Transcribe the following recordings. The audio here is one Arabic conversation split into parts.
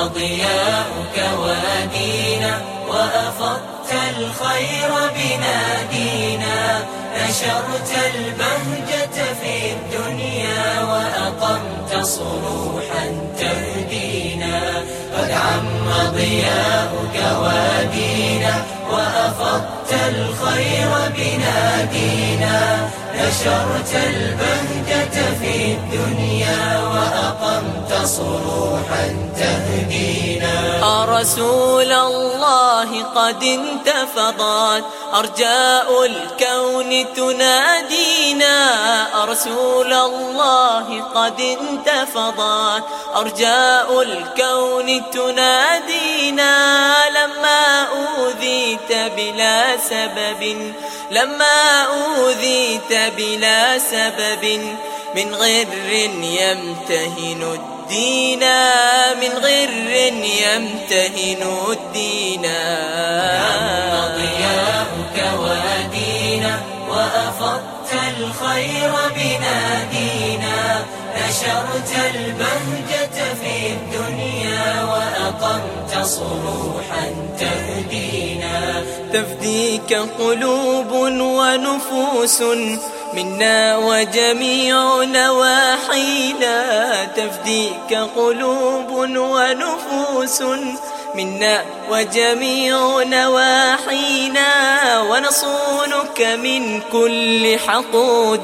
ضياؤك وادينا وأفضت الخير بنادينا نشرت البهجة في الدنيا وأقمت صروحا تهدينا قد عم ضياؤك وادينا وأفضت الخير بنادينا نشرت البهجة في الدنيا وأقمت صروحا تهدينا رسول الله قد انتفضت أرجاء الكون تنادينا رسول الله قد انتفضت أرجاء الكون تنادينا لما أوذيت بلا سبب لما أوذيت بلا سبب من غر يمتهن الدين من غر يمتهن الدين عم ضياؤك وادينا وأفضت الخير بنادينا نشرت البهجة في الدنيا وأقمت صروحا تهدينا تفديك قلوب ونفوس منا وجميع نواحينا تفديك قلوب ونفوس منا وجميع نواحينا ونصونك من كل حقود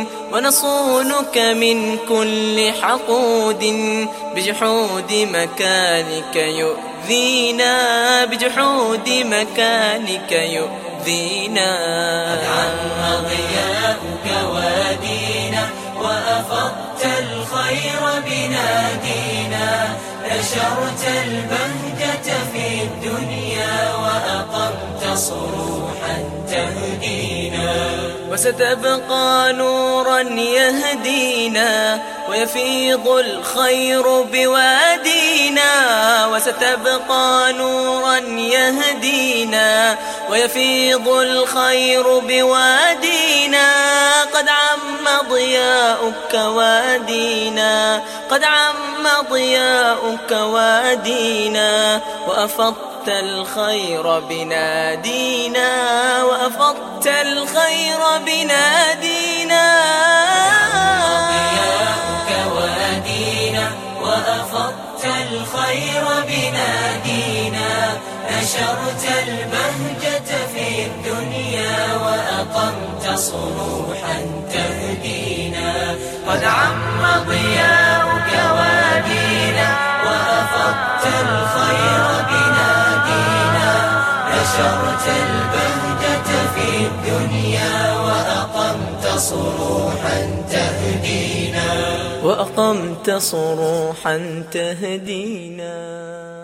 ونصونك من كل حقود بجحود مكانك يؤذينا بجحود مكانك يؤذينا قد عم ضياؤك وادينا وأفضت الخير بنادينا نشرت البهجة في الدنيا وأقمت صروحا تهدينا وستبقى نورا يهدينا ويفيض الخير بوادينا وستبقى نورا يهدينا ويفيض الخير بوادينا قد عم ضياؤك وادينا قد عم ضياؤك وادينا وأفضت الخير بنادينا وأفضت الخير بنادينا ضياؤك وادينا وأفضت الخير بنادينا نشرت البهجة في الدنيا وأقمت صروحا تهدينا قد عم ضياؤك وادينا وأفضت الخير بنادينا نشرت البهجة في الدنيا وأقمت صروحا تهدينا وأقمت صروحا تهدينا.